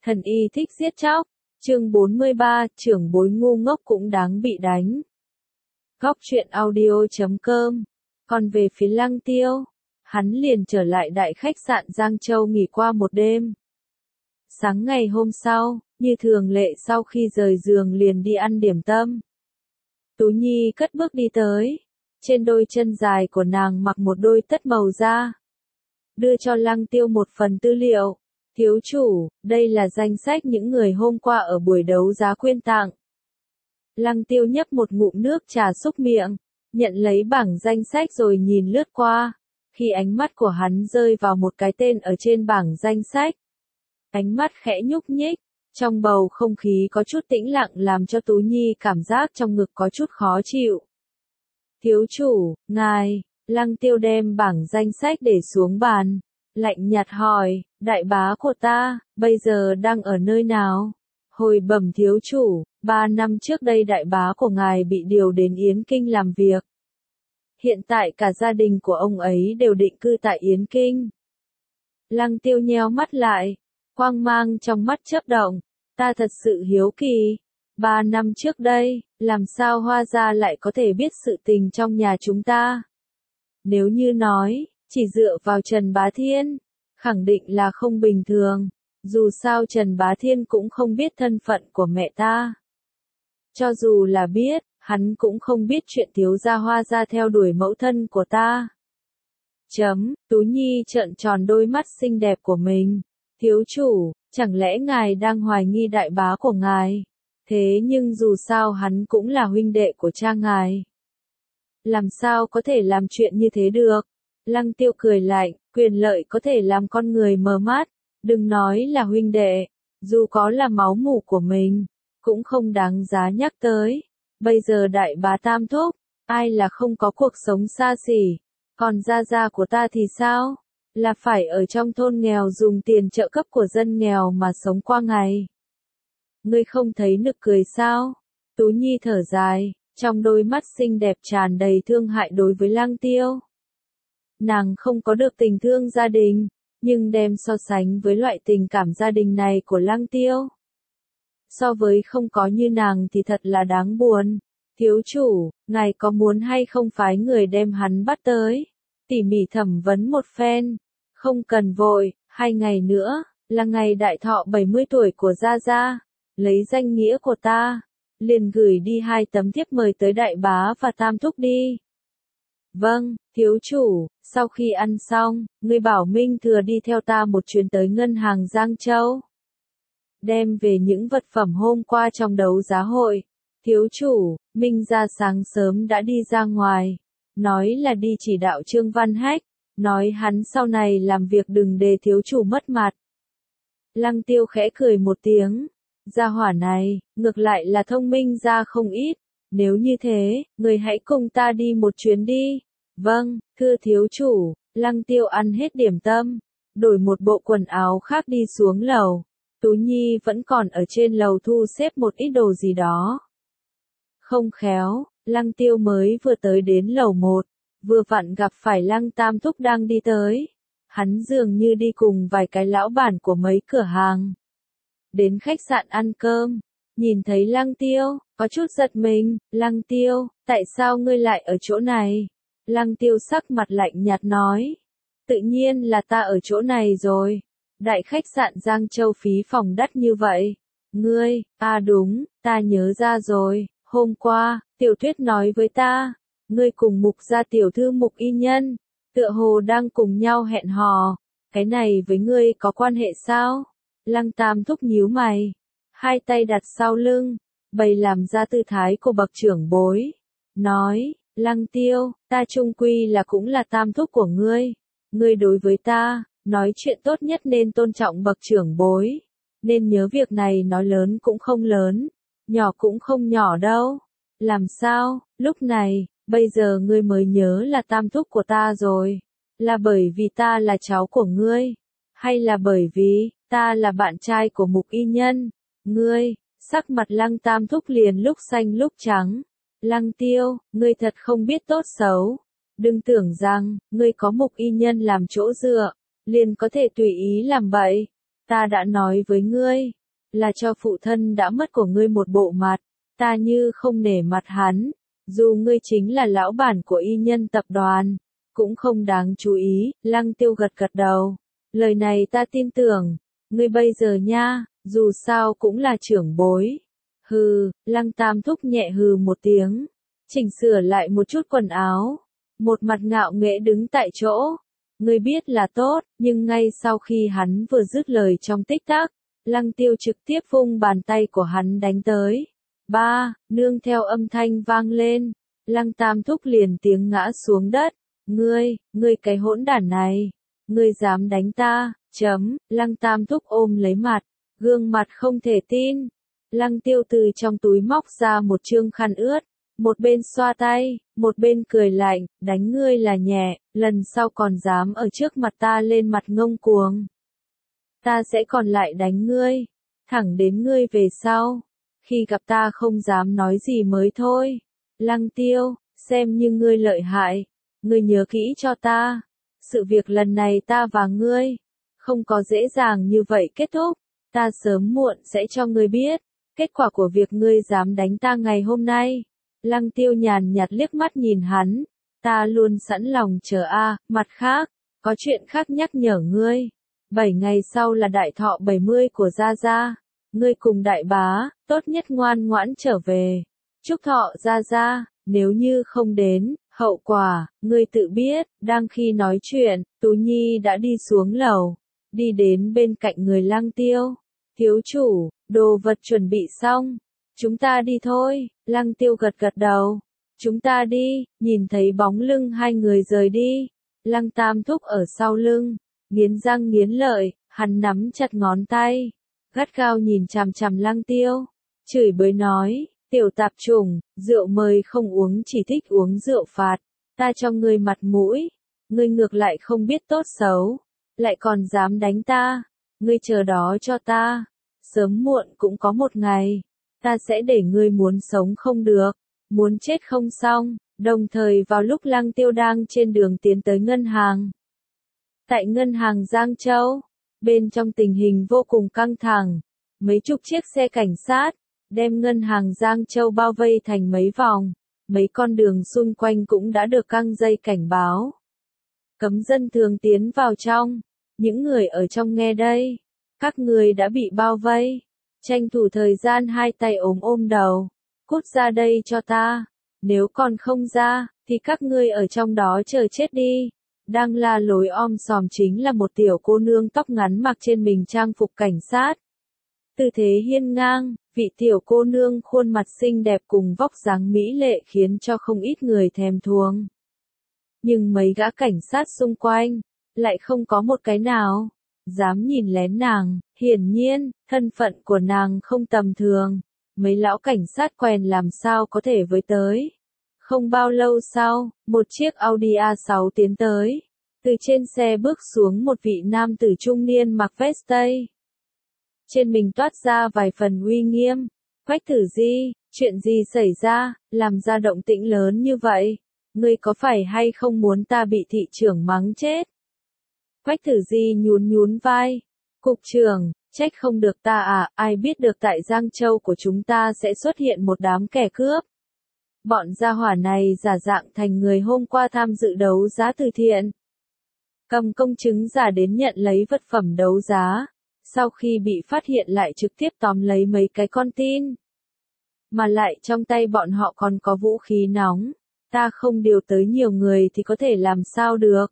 Thần y thích giết chóc. Chương 43, trưởng bối ngu ngốc cũng đáng bị đánh. Góc truyện audio.com. Còn về phía Lăng Tiêu, hắn liền trở lại đại khách sạn Giang Châu nghỉ qua một đêm. Sáng ngày hôm sau, như thường lệ sau khi rời giường liền đi ăn điểm tâm. Tú Nhi cất bước đi tới. Trên đôi chân dài của nàng mặc một đôi tất màu da. Đưa cho Lăng Tiêu một phần tư liệu. Thiếu chủ, đây là danh sách những người hôm qua ở buổi đấu giá quyên tặng. Lăng Tiêu nhấp một ngụm nước trà xúc miệng, nhận lấy bảng danh sách rồi nhìn lướt qua. Khi ánh mắt của hắn rơi vào một cái tên ở trên bảng danh sách, ánh mắt khẽ nhúc nhích, trong bầu không khí có chút tĩnh lặng làm cho Tú Nhi cảm giác trong ngực có chút khó chịu. Thiếu chủ, ngài, Lăng Tiêu đem bảng danh sách để xuống bàn, lạnh nhạt hỏi, đại bá của ta, bây giờ đang ở nơi nào? Hồi bẩm thiếu chủ, 3 năm trước đây đại bá của ngài bị điều đến Yến Kinh làm việc. Hiện tại cả gia đình của ông ấy đều định cư tại Yến Kinh. Lăng Tiêu nheo mắt lại, quang mang trong mắt chớp động, ta thật sự hiếu kỳ. 3 năm trước đây, làm sao Hoa gia lại có thể biết sự tình trong nhà chúng ta? Nếu như nói, chỉ dựa vào Trần Bá Thiên, khẳng định là không bình thường, dù sao Trần Bá Thiên cũng không biết thân phận của mẹ ta. Cho dù là biết, hắn cũng không biết chuyện thiếu gia Hoa gia theo đuổi mẫu thân của ta. Tú Nhi trợn tròn đôi mắt xinh đẹp của mình. Thiếu chủ, chẳng lẽ ngài đang hoài nghi đại bá của ngài? Thế nhưng dù sao hắn cũng là huynh đệ của cha ngài. Làm sao có thể làm chuyện như thế được? Lăng Tiêu cười lạnh, quyền lợi có thể làm con người mờ mắt, đừng nói là huynh đệ, dù có là máu mủ của mình, cũng không đáng giá nhắc tới. Bây giờ đại bá tam thúc, ai là không có cuộc sống xa xỉ, còn gia gia của ta thì sao? Là phải ở trong thôn nghèo dùng tiền trợ cấp của dân nghèo mà sống qua ngày. Ngươi không thấy nực cười sao? Tú Nhi thở dài, trong đôi mắt xinh đẹp tràn đầy thương hại đối với Lăng Tiêu. Nàng không có được tình thương gia đình, nhưng đem so sánh với loại tình cảm gia đình này của Lăng Tiêu. So với không có như nàng thì thật là đáng buồn. Thiếu chủ, ngài có muốn hay không phái người đem hắn bắt tới? Tỉ mỉ thẩm vấn một phen. Không cần vội, 2 ngày nữa, là ngày đại thọ 70 tuổi của Gia Gia. Lấy danh nghĩa của ta, liền gửi đi 2 tấm thiếp mời tới đại bá và tam thúc đi. Vâng, thiếu chủ, sau khi ăn xong, ngươi bảo Minh Thừa đi theo ta một chuyến tới ngân hàng Giang Châu. Đem về những vật phẩm hôm qua trong đấu giá hội. Thiếu chủ, Minh ra sáng sớm đã đi ra ngoài, nói là đi chỉ đạo Trương Văn Hách, nói hắn sau này làm việc đừng để thiếu chủ mất mặt. Lăng Tiêu khẽ cười một tiếng, gia hỏa này, ngược lại là thông minh ra không ít, nếu như thế, người hãy cùng ta đi một chuyến đi. Vâng, thưa thiếu chủ. Lăng Tiêu ăn hết điểm tâm, đổi một bộ quần áo khác đi xuống lầu. Tú Nhi vẫn còn ở trên lầu thu xếp một ít đồ gì đó. Không khéo, Lăng Tiêu mới vừa tới đến lầu 1, vừa vặn gặp phải Lăng Tam Thúc đang đi tới. Hắn dường như đi cùng vài cái lão bản của mấy cửa hàng. Đến khách sạn ăn cơm, nhìn thấy Lăng Tiêu, có chút giật mình. Lăng Tiêu, tại sao ngươi lại ở chỗ này? Lăng Tiêu sắc mặt lạnh nhạt nói. Tự nhiên là ta ở chỗ này rồi. Đại khách sạn Giang Châu phí phòng đắt như vậy. Ngươi, đúng, ta nhớ ra rồi. Hôm qua, Tiểu Tuyết nói với ta, ngươi cùng Mục gia tiểu thư Mục Y Nhân, tựa hồ đang cùng nhau hẹn hò. Cái này với ngươi có quan hệ sao? Lăng Tam Thúc nhíu mày, 2 tay đặt sau lưng, bày làm ra tư thái của bậc trưởng bối. Nói, Lăng Tiêu, ta chung quy là cũng là tam thúc của ngươi. Ngươi đối với ta, nói chuyện tốt nhất nên tôn trọng bậc trưởng bối. Nên nhớ việc này nói lớn cũng không lớn, nhỏ cũng không nhỏ đâu. Làm sao, lúc này, bây giờ ngươi mới nhớ là tam thúc của ta rồi? Là bởi vì ta là cháu của ngươi? Hay là bởi vì, ta là bạn trai của Mục Y Nhân? Ngươi, sắc mặt Lăng Tam Thúc liền lúc xanh lúc trắng. Lăng Tiêu, ngươi thật không biết tốt xấu. Đừng tưởng rằng, ngươi có Mục Y Nhân làm chỗ dựa, liền có thể tùy ý làm bậy. ta đã nói với ngươi, là cho phụ thân đã mất của ngươi một bộ mặt, ta như không nể mặt hắn, dù ngươi chính là lão bản của Y Nhân tập đoàn, cũng không đáng chú ý, Lăng Tiêu gật gật đầu, lời này ta tin tưởng, ngươi bây giờ nha, dù sao cũng là trưởng bối. Hừ, Lăng Tam Thúc nhẹ hừ một tiếng, chỉnh sửa lại một chút quần áo, một mặt ngạo nghễ đứng tại chỗ. Ngươi biết là tốt, nhưng ngay sau khi hắn vừa dứt lời trong tích tắc, Lăng Tiêu trực tiếp vung bàn tay của hắn đánh tới. Ba, nương theo âm thanh vang lên, Lăng Tam Thúc liền tiếng ngã xuống đất. Ngươi cái hỗn đản này, ngươi dám đánh ta, Lăng Tam Thúc ôm lấy mặt, gương mặt không thể tin. Lăng Tiêu từ trong túi móc ra một trương khăn ướt, một bên xoa tay, một bên cười lạnh, đánh ngươi là nhẹ, lần sau còn dám ở trước mặt ta lên mặt ngông cuồng. Ta sẽ còn lại đánh ngươi, thẳng đến ngươi về sau, khi gặp ta không dám nói gì mới thôi. Lăng Tiêu, xem như ngươi lợi hại, ngươi nhớ kỹ cho ta, sự việc lần này ta và ngươi, không có dễ dàng như vậy kết thúc, ta sớm muộn sẽ cho ngươi biết, kết quả của việc ngươi dám đánh ta ngày hôm nay. Lăng Tiêu nhàn nhạt liếc mắt nhìn hắn, ta luôn sẵn lòng chờ mặt khác, có chuyện khác nhắc nhở ngươi. 7 ngày sau là đại thọ 70 của Gia Gia, ngươi cùng đại bá, tốt nhất ngoan ngoãn trở về. Chúc thọ Gia Gia, nếu như không đến, hậu quả, ngươi tự biết. Đang khi nói chuyện, Tú Nhi đã đi xuống lầu, đi đến bên cạnh người Lăng Tiêu. Thiếu chủ, đồ vật chuẩn bị xong. Chúng ta đi thôi, Lăng Tiêu gật gật đầu. Chúng ta đi, nhìn thấy bóng lưng hai người rời đi. Lăng Tam Thúc ở sau lưng, nghiến răng nghiến lợi, hắn nắm chặt ngón tay, gắt gao nhìn chằm chằm Lăng Tiêu, chửi bới nói, tiểu tạp chủng, rượu mời không uống chỉ thích uống rượu phạt, ta cho ngươi mặt mũi, ngươi ngược lại không biết tốt xấu, lại còn dám đánh ta, ngươi chờ đó cho ta, sớm muộn cũng có một ngày, ta sẽ để ngươi muốn sống không được, muốn chết không xong. Đồng thời vào lúc Lăng Tiêu đang trên đường tiến tới ngân hàng. Tại ngân hàng Giang Châu, bên trong tình hình vô cùng căng thẳng, mấy chục chiếc xe cảnh sát, đem ngân hàng Giang Châu bao vây thành mấy vòng, mấy con đường xung quanh cũng đã được căng dây cảnh báo. Cấm dân thường tiến vào trong, những người ở trong nghe đây, các người đã bị bao vây, tranh thủ thời gian hai tay ôm đầu, cút ra đây cho ta. Nếu còn không ra, thì các ngươi ở trong đó chờ chết đi. Đang la lối om sòm chính là một tiểu cô nương tóc ngắn mặc trên mình trang phục cảnh sát. Tư thế hiên ngang, vị tiểu cô nương khuôn mặt xinh đẹp cùng vóc dáng mỹ lệ khiến cho không ít người thèm thuồng. Nhưng mấy gã cảnh sát xung quanh, lại không có một cái nào dám nhìn lén nàng, hiển nhiên, thân phận của nàng không tầm thường. Mấy lão cảnh sát quèn làm sao có thể với tới. Không bao lâu sau, một chiếc Audi A6 tiến tới. Từ trên xe bước xuống một vị nam tử trung niên mặc vest tây. Trên mình toát ra vài phần uy nghiêm. Quách Tử Di, chuyện gì xảy ra, làm ra động tĩnh lớn như vậy? Ngươi có phải hay không muốn ta bị thị trưởng mắng chết? Quách Tử Di nhún vai. Cục trưởng, trách không được ta ai biết được tại Giang Châu của chúng ta sẽ xuất hiện một đám kẻ cướp. Bọn gia hỏa này giả dạng thành người hôm qua tham dự đấu giá từ thiện. Cầm công chứng giả đến nhận lấy vật phẩm đấu giá. Sau khi bị phát hiện lại trực tiếp tóm lấy mấy cái con tin. Mà lại trong tay bọn họ còn có vũ khí nóng. Ta không điều tới nhiều người thì có thể làm sao được.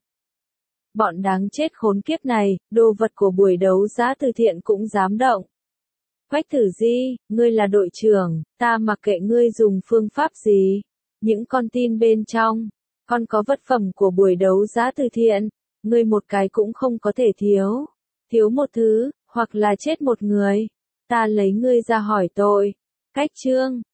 Bọn đáng chết khốn kiếp này, đồ vật của buổi đấu giá từ thiện cũng dám động. Quách Tử Di, ngươi là đội trưởng, ta mặc kệ ngươi dùng phương pháp gì. Những con tin bên trong, còn có vật phẩm của buổi đấu giá từ thiện, ngươi một cái cũng không có thể thiếu. Thiếu một thứ, hoặc là chết một người. Ta lấy ngươi ra hỏi tội. Cách chương